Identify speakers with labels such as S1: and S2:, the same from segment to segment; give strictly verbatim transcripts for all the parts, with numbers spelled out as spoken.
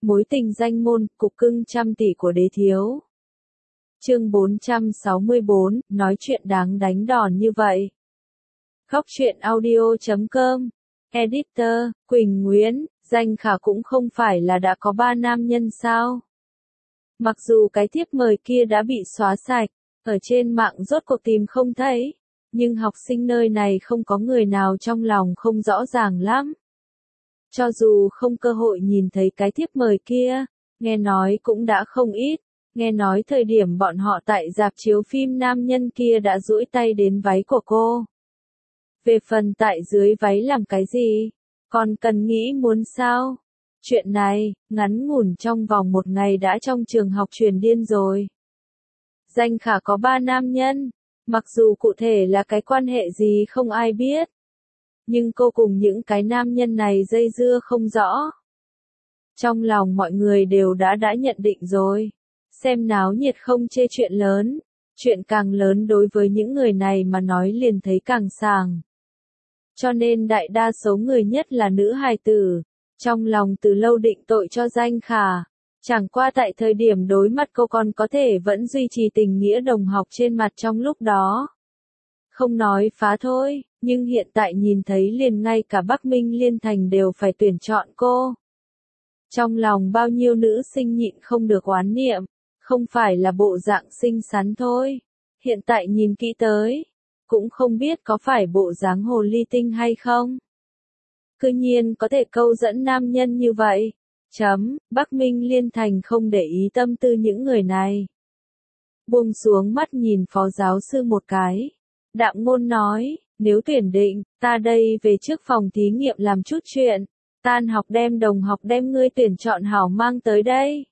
S1: Mối tình danh môn, cục cưng trăm tỷ của đế thiếu. Chương bốn trăm sáu mươi bốn, nói chuyện đáng đánh đòn như vậy. Góc truyện audio chấm com. Editor, Quỳnh Nguyễn, Danh Khả cũng không phải là đã có ba nam nhân sao? Mặc dù cái thiếp mời kia đã bị xóa sạch, ở trên mạng rốt cuộc tìm không thấy, nhưng học sinh nơi này không có người nào trong lòng không rõ ràng lắm. Cho dù không cơ hội nhìn thấy cái thiếp mời kia, nghe nói cũng đã không ít, nghe nói thời điểm bọn họ tại rạp chiếu phim nam nhân kia đã duỗi tay đến váy của cô. Về phần tại dưới váy làm cái gì, còn cần nghĩ muốn sao? Chuyện này, ngắn ngủn trong vòng một ngày đã trong trường học truyền điên rồi. Danh Khả có ba nam nhân, mặc dù cụ thể là cái quan hệ gì không ai biết. Nhưng cô cùng những cái nam nhân này dây dưa không rõ. Trong lòng mọi người đều đã đã nhận định rồi. Xem náo nhiệt không chê chuyện lớn. Chuyện càng lớn đối với những người này mà nói liền thấy càng sàng. Cho nên đại đa số người nhất là nữ hài tử. Trong lòng từ lâu định tội cho Danh Khả. Chẳng qua tại thời điểm đối mặt cô còn có thể vẫn duy trì tình nghĩa đồng học trên mặt trong lúc đó. Không nói phá thôi, nhưng hiện tại nhìn thấy liền ngay cả Bắc Minh Liên Thành đều phải tuyển chọn cô. Trong lòng bao nhiêu nữ sinh nhịn không được oán niệm, không phải là bộ dạng xinh xắn thôi. Hiện tại nhìn kỹ tới, cũng không biết có phải bộ dáng hồ ly tinh hay không. Cứ nhiên có thể câu dẫn nam nhân như vậy. Chấm, Bắc Minh Liên Thành không để ý tâm tư những người này. Buông xuống mắt nhìn phó giáo sư một cái. Đạm Ngôn nói, nếu tuyển định, ta đây về trước phòng thí nghiệm làm chút chuyện. Tan học đem đồng học đem ngươi tuyển chọn hảo mang tới đây.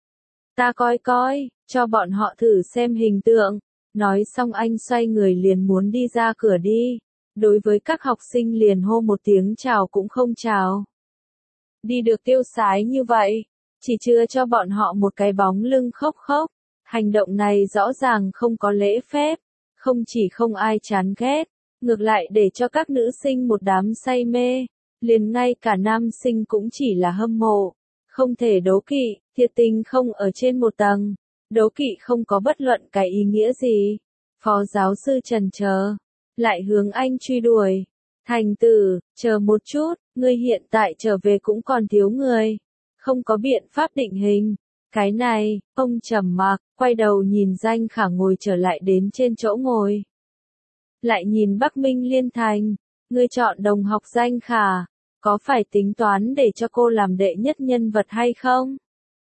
S1: Ta coi coi, cho bọn họ thử xem hình tượng. Nói xong anh xoay người liền muốn đi ra cửa đi. Đối với các học sinh liền hô một tiếng chào cũng không chào. Đi được tiêu sái như vậy, chỉ chưa cho bọn họ một cái bóng lưng khóc khóc. Hành động này rõ ràng không có lễ phép. Không chỉ không ai chán ghét, ngược lại để cho các nữ sinh một đám say mê, liền ngay cả nam sinh cũng chỉ là hâm mộ, không thể đố kỵ, thiệt tình không ở trên một tầng, đố kỵ không có bất luận cái ý nghĩa gì. Phó giáo sư trần chờ, lại hướng anh truy đuổi. Thành tử, chờ một chút, ngươi hiện tại trở về cũng còn thiếu người, không có biện pháp định hình. Cái này, ông trầm mặc, quay đầu nhìn Danh Khả ngồi trở lại đến trên chỗ ngồi. Lại nhìn Bắc Minh Liên Thành, ngươi chọn đồng học Danh Khả, có phải tính toán để cho cô làm đệ nhất nhân vật hay không?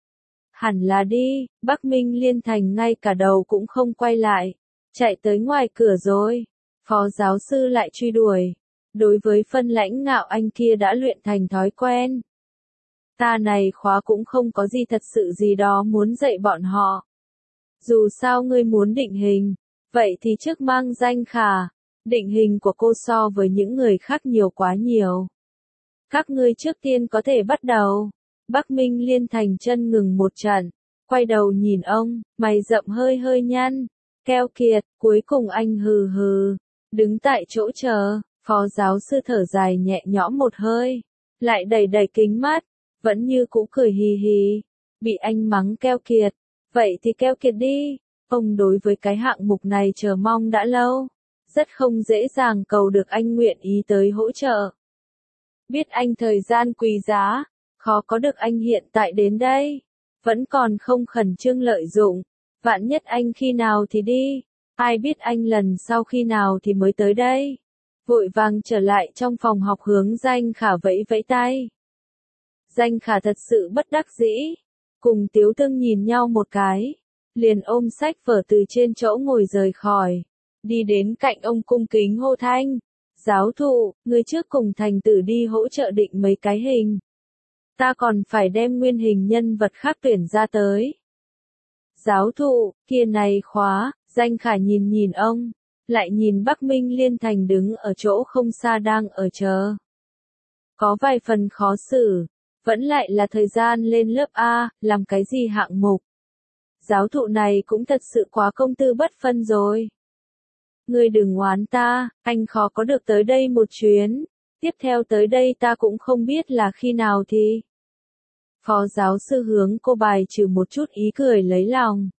S1: Hẳn là đi, Bắc Minh Liên Thành ngay cả đầu cũng không quay lại, chạy tới ngoài cửa rồi. Phó giáo sư lại truy đuổi, đối với phân lãnh ngạo anh kia đã luyện thành thói quen. Ta này khóa cũng không có gì thật sự gì đó muốn dạy bọn họ. Dù sao ngươi muốn định hình, vậy thì trước mang Danh Khả, định hình của cô so với những người khác nhiều quá nhiều. Các ngươi trước tiên có thể bắt đầu. Bắc Minh Liên Thành chân ngừng một trận, quay đầu nhìn ông, mày rậm hơi hơi nhăn, keo kiệt, cuối cùng anh hừ hừ, đứng tại chỗ chờ. Phó giáo sư thở dài nhẹ nhõm một hơi, lại đẩy đẩy kính mắt. Vẫn như cũ cười hì hì, bị anh mắng keo kiệt, vậy thì keo kiệt đi. Ông đối với cái hạng mục này chờ mong đã lâu, rất không dễ dàng cầu được anh nguyện ý tới hỗ trợ. Biết anh thời gian quý giá, khó có được anh hiện tại đến đây, vẫn còn không khẩn trương lợi dụng, vạn nhất anh khi nào thì đi, ai biết anh lần sau khi nào thì mới tới đây. Vội vàng trở lại trong phòng học hướng Danh Khả vẫy vẫy tay. Danh Khả thật sự bất đắc dĩ, cùng Tiếu Tương nhìn nhau một cái, liền ôm sách vở từ trên chỗ ngồi rời khỏi, đi đến cạnh ông cung kính hô thanh, giáo thụ, người trước cùng Thành tử đi hỗ trợ định mấy cái hình. Ta còn phải đem nguyên hình nhân vật khác tuyển ra tới. Giáo thụ, kia này khóa, Danh Khả nhìn nhìn ông, lại nhìn Bắc Minh Liên Thành đứng ở chỗ không xa đang ở chờ. Có vài phần khó xử. Vẫn lại là thời gian lên lớp A, làm cái gì hạng mục. Giáo thụ này cũng thật sự quá công tư bất phân rồi. Ngươi đừng oán ta, anh khó có được tới đây một chuyến. Tiếp theo tới đây ta cũng không biết là khi nào thì. Phó giáo sư hướng cô bài trừ một chút ý cười lấy lòng.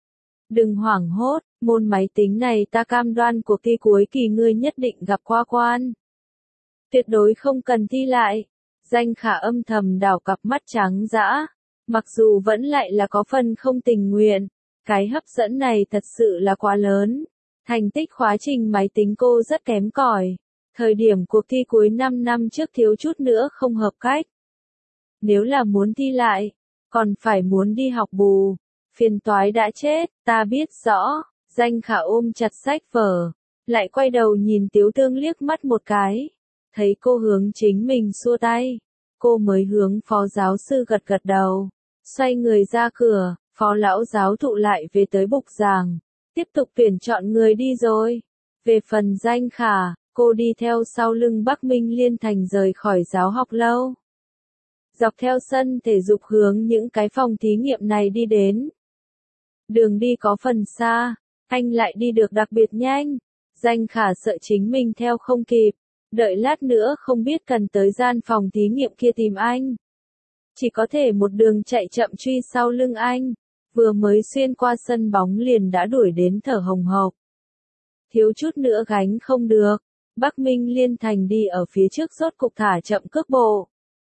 S1: Đừng hoảng hốt, môn máy tính này ta cam đoan cuộc thi cuối kỳ ngươi nhất định gặp qua quan. Tuyệt đối không cần thi lại. Danh Khả âm thầm đảo cặp mắt trắng dã. Mặc dù vẫn lại là có phần không tình nguyện, cái hấp dẫn này thật sự là quá lớn. Thành tích khóa trình máy tính cô rất kém cỏi. Thời điểm cuộc thi cuối năm năm trước thiếu chút nữa không hợp cách. Nếu là muốn thi lại, còn phải muốn đi học bù. Phiền toái đã chết, ta biết rõ. Danh Khả ôm chặt sách vở, lại quay đầu nhìn Tiếu Tương liếc mắt một cái. Thấy cô hướng chính mình xua tay, cô mới hướng phó giáo sư gật gật đầu. Xoay người ra cửa, phó lão giáo thụ lại về tới bục giảng. Tiếp tục tuyển chọn người đi rồi. Về phần Danh Khả, cô đi theo sau lưng Bắc Minh Liên Thành rời khỏi giáo học lâu. Dọc theo sân thể dục hướng những cái phòng thí nghiệm này đi đến. Đường đi có phần xa, anh lại đi được đặc biệt nhanh. Danh Khả sợ chính mình theo không kịp, đợi lát nữa không biết cần tới gian phòng thí nghiệm kia tìm anh. Chỉ có thể một đường chạy chậm truy sau lưng anh, vừa mới xuyên qua sân bóng liền đã đuổi đến thở hồng hộc. Thiếu chút nữa gánh không được, Bắc Minh Liên Thành đi ở phía trước rốt cục thả chậm cước bộ.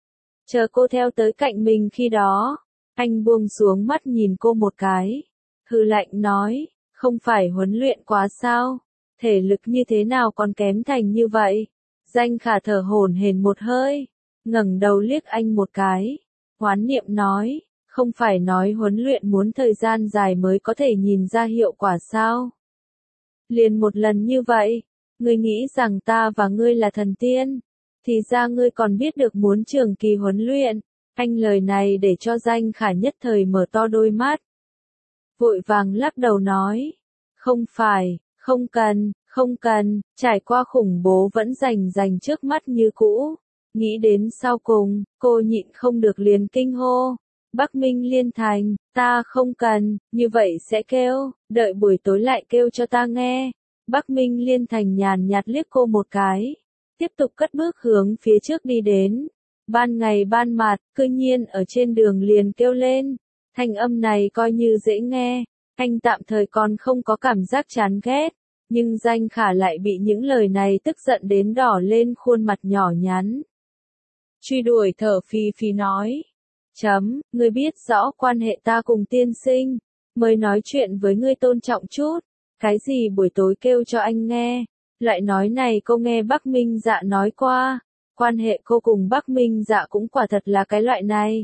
S1: Chờ cô theo tới cạnh mình khi đó, anh buông xuống mắt nhìn cô một cái. Hừ lạnh nói, không phải huấn luyện quá sao, thể lực như thế nào còn kém thành như vậy. Danh Khả thở hổn hển một hơi, ngẩng đầu liếc anh một cái, hoán niệm nói, không phải nói huấn luyện muốn thời gian dài mới có thể nhìn ra hiệu quả sao. Liền một lần như vậy, ngươi nghĩ rằng ta và ngươi là thần tiên, thì ra ngươi còn biết được muốn trường kỳ huấn luyện. Anh lời này để cho Danh Khả nhất thời mở to đôi mắt. Vội vàng lắc đầu nói, không phải, không cần, không cần, trải qua khủng bố vẫn rành rành trước mắt như cũ. Nghĩ đến sau cùng, cô nhịn không được liền kinh hô. Bắc Minh Liên Thành, ta không cần, như vậy sẽ kêu, đợi buổi tối lại kêu cho ta nghe. Bắc Minh Liên Thành nhàn nhạt liếc cô một cái, tiếp tục cất bước hướng phía trước đi đến. Ban ngày ban mặt, cư nhiên ở trên đường liền kêu lên. Thanh âm này coi như dễ nghe, anh tạm thời còn không có cảm giác chán ghét, nhưng Danh Khả lại bị những lời này tức giận đến đỏ lên khuôn mặt nhỏ nhắn. Truy đuổi thở phì phì nói, chấm, ngươi biết rõ quan hệ ta cùng tiên sinh, mới nói chuyện với ngươi tôn trọng chút, cái gì buổi tối kêu cho anh nghe, loại nói này cô nghe Bắc Minh Dạ nói qua, quan hệ cô cùng Bắc Minh Dạ cũng quả thật là cái loại này.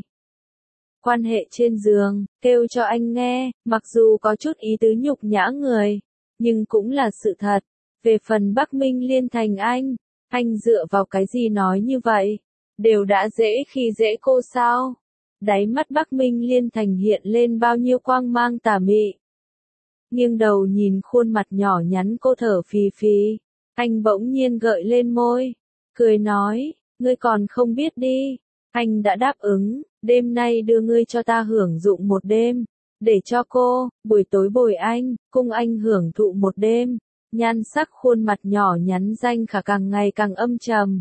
S1: Quan hệ trên giường, kêu cho anh nghe, mặc dù có chút ý tứ nhục nhã người, nhưng cũng là sự thật. Về phần Bắc Minh Liên Thành anh, anh dựa vào cái gì nói như vậy? Đều đã dễ khi dễ cô sao? Đáy mắt Bắc Minh Liên Thành hiện lên bao nhiêu quang mang tà mị. Nghiêng đầu nhìn khuôn mặt nhỏ nhắn cô thở phì phì, anh bỗng nhiên gợi lên môi, cười nói, ngươi còn không biết đi, anh đã đáp ứng, đêm nay đưa ngươi cho ta hưởng dụng một đêm, để cho cô, buổi tối bồi anh, cùng anh hưởng thụ một đêm. Nhan sắc khuôn mặt nhỏ nhắn Danh Khả càng ngày càng âm trầm.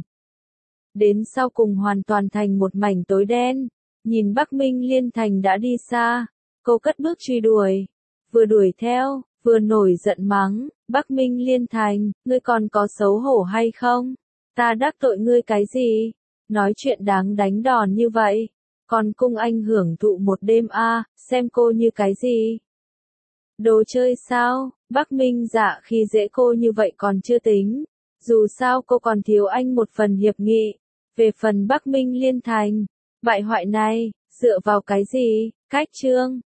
S1: Đến sau cùng hoàn toàn thành một mảnh tối đen, nhìn Bắc Minh Liên Thành đã đi xa, cô cất bước truy đuổi, vừa đuổi theo, vừa nổi giận mắng, Bắc Minh Liên Thành, ngươi còn có xấu hổ hay không? Ta đắc tội ngươi cái gì? Nói chuyện đáng đánh đòn như vậy, còn cung anh hưởng thụ một đêm a, à, xem cô như cái gì? Đồ chơi sao? Bắc Minh Dạ khi dễ cô như vậy còn chưa tính, dù sao cô còn thiếu anh một phần hiệp nghị. Về phần Bắc Minh Liên Thành, bại hoại này, dựa vào cái gì? Cách chương